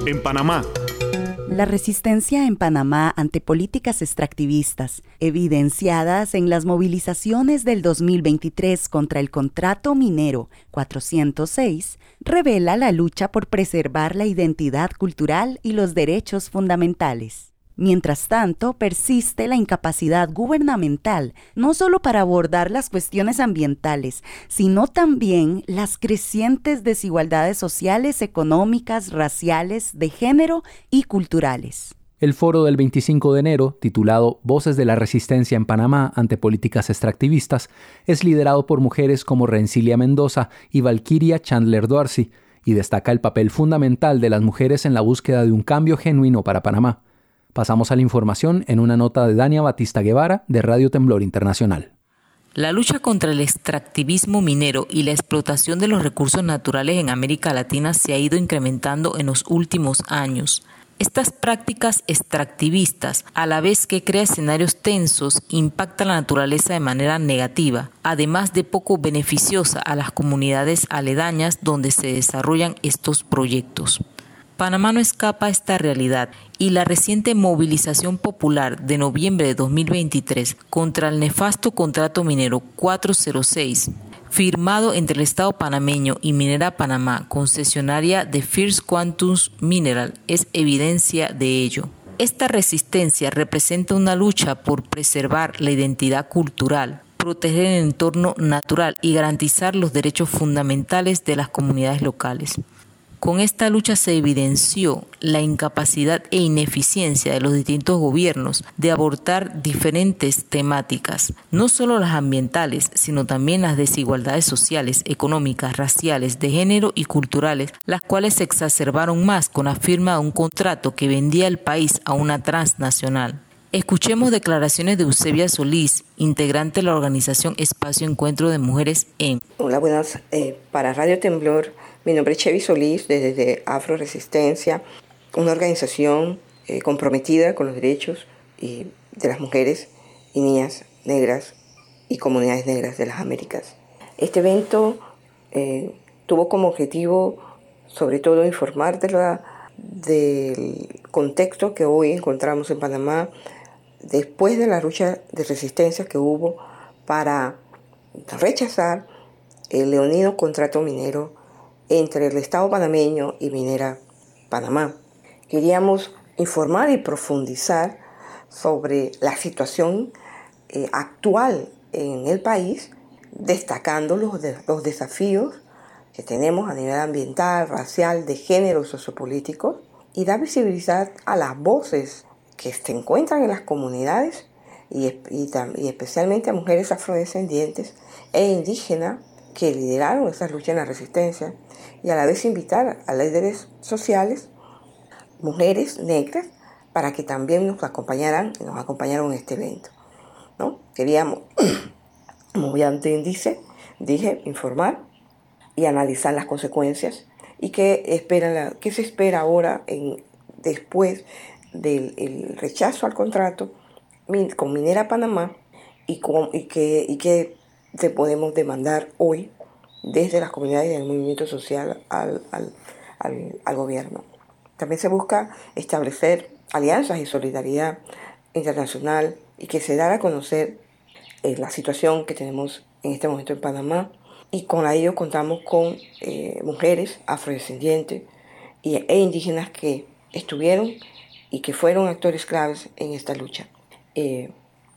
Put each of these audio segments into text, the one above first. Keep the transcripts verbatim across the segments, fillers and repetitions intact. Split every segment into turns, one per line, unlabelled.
en Panamá.
La resistencia en Panamá ante políticas extractivistas, evidenciadas en las movilizaciones del dos mil veintitrés contra el contrato minero cuatrocientos seis, revela la lucha por preservar la identidad cultural y los derechos fundamentales. Mientras tanto, persiste la incapacidad gubernamental, no solo para abordar las cuestiones ambientales, sino también las crecientes desigualdades sociales, económicas, raciales, de género y culturales.
El foro del veinticinco de enero, titulado Voces de la Resistencia en Panamá ante políticas extractivistas, es liderado por mujeres como Rencilia Mendoza y Valquiria Chandler Dorsey, y destaca el papel fundamental de las mujeres en la búsqueda de un cambio genuino para Panamá. Pasamos a la información en una nota de Dania Batista Guevara, de Radio Temblor Internacional.
La lucha contra el extractivismo minero y la explotación de los recursos naturales en América Latina se ha ido incrementando en los últimos años. Estas prácticas extractivistas, a la vez que crean escenarios tensos, impactan la naturaleza de manera negativa, además de poco beneficiosa a las comunidades aledañas donde se desarrollan estos proyectos. Panamá no escapa a esta realidad y la reciente movilización popular de noviembre de dos mil veintitrés contra el nefasto contrato minero cuatrocientos seis, firmado entre el Estado panameño y Minera Panamá, concesionaria de First Quantum Mineral, es evidencia de ello. Esta resistencia representa una lucha por preservar la identidad cultural, proteger el entorno natural y garantizar los derechos fundamentales de las comunidades locales. Con esta lucha se evidenció la incapacidad e ineficiencia de los distintos gobiernos de abordar diferentes temáticas, no solo las ambientales, sino también las desigualdades sociales, económicas, raciales, de género y culturales, las cuales se exacerbaron más con la firma de un contrato que vendía el país a una transnacional. Escuchemos declaraciones de Eusebia Solís, integrante de la organización Espacio Encuentro de Mujeres en...
Hola, buenas. Eh, para Radio Temblor, mi nombre es Chevy Solís, desde Afro Resistencia, una organización eh, comprometida con los derechos y de las mujeres y niñas negras y comunidades negras de las Américas. Este evento eh, tuvo como objetivo, sobre todo, informar de la, del contexto que hoy encontramos en Panamá después de la lucha de resistencia que hubo para rechazar el leonino contrato minero entre el Estado panameño y Minera Panamá. Queríamos informar y profundizar sobre la situación eh, actual en el país, destacando los, de, los desafíos que tenemos a nivel ambiental, racial, de género, sociopolítico, y dar visibilidad a las voces que se encuentran en las comunidades y, y, y especialmente a mujeres afrodescendientes e indígenas que lideraron esa lucha en la resistencia, y a la vez invitar a líderes sociales, mujeres negras, para que también nos acompañaran, nos acompañaron en este evento, ¿no? Queríamos, como ya antes dice, dije, informar y analizar las consecuencias y qué, espera la, qué se espera ahora en, después del el rechazo al contrato con Minera Panamá y, con, y qué y que te podemos demandar hoy desde las comunidades del movimiento social al, al, al, al gobierno. También se busca establecer alianzas y solidaridad internacional y que se dará a conocer eh, la situación que tenemos en este momento en Panamá, y con ello contamos con eh, mujeres afrodescendientes y, e indígenas que estuvieron y que fueron actores claves en esta lucha. Eh,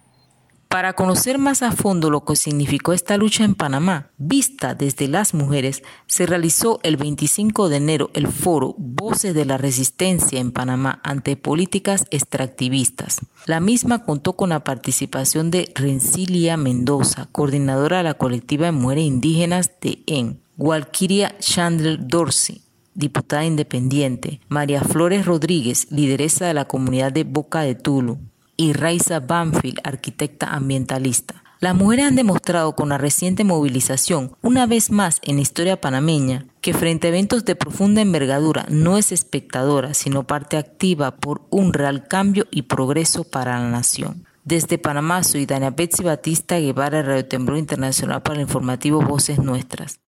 Para conocer más a fondo lo que significó esta lucha en Panamá, vista desde las mujeres, se realizó el veinticinco de enero el foro Voces de la Resistencia en Panamá ante políticas extractivistas. La misma contó con la participación de Rencilia Mendoza, coordinadora de la colectiva de mujeres indígenas de E N, Valquiria Chandler Dorsey, diputada independiente, María Flores Rodríguez, lideresa de la comunidad de Boca de Tulu, y Raiza Banfield, arquitecta ambientalista. Las mujeres han demostrado con la reciente movilización, una vez más en la historia panameña, que frente a eventos de profunda envergadura no es espectadora, sino parte activa por un real cambio y progreso para la nación. Desde Panamá, soy Dania Betsy Batista Guevara, Radio Temblor Internacional, para el informativo Voces Nuestras.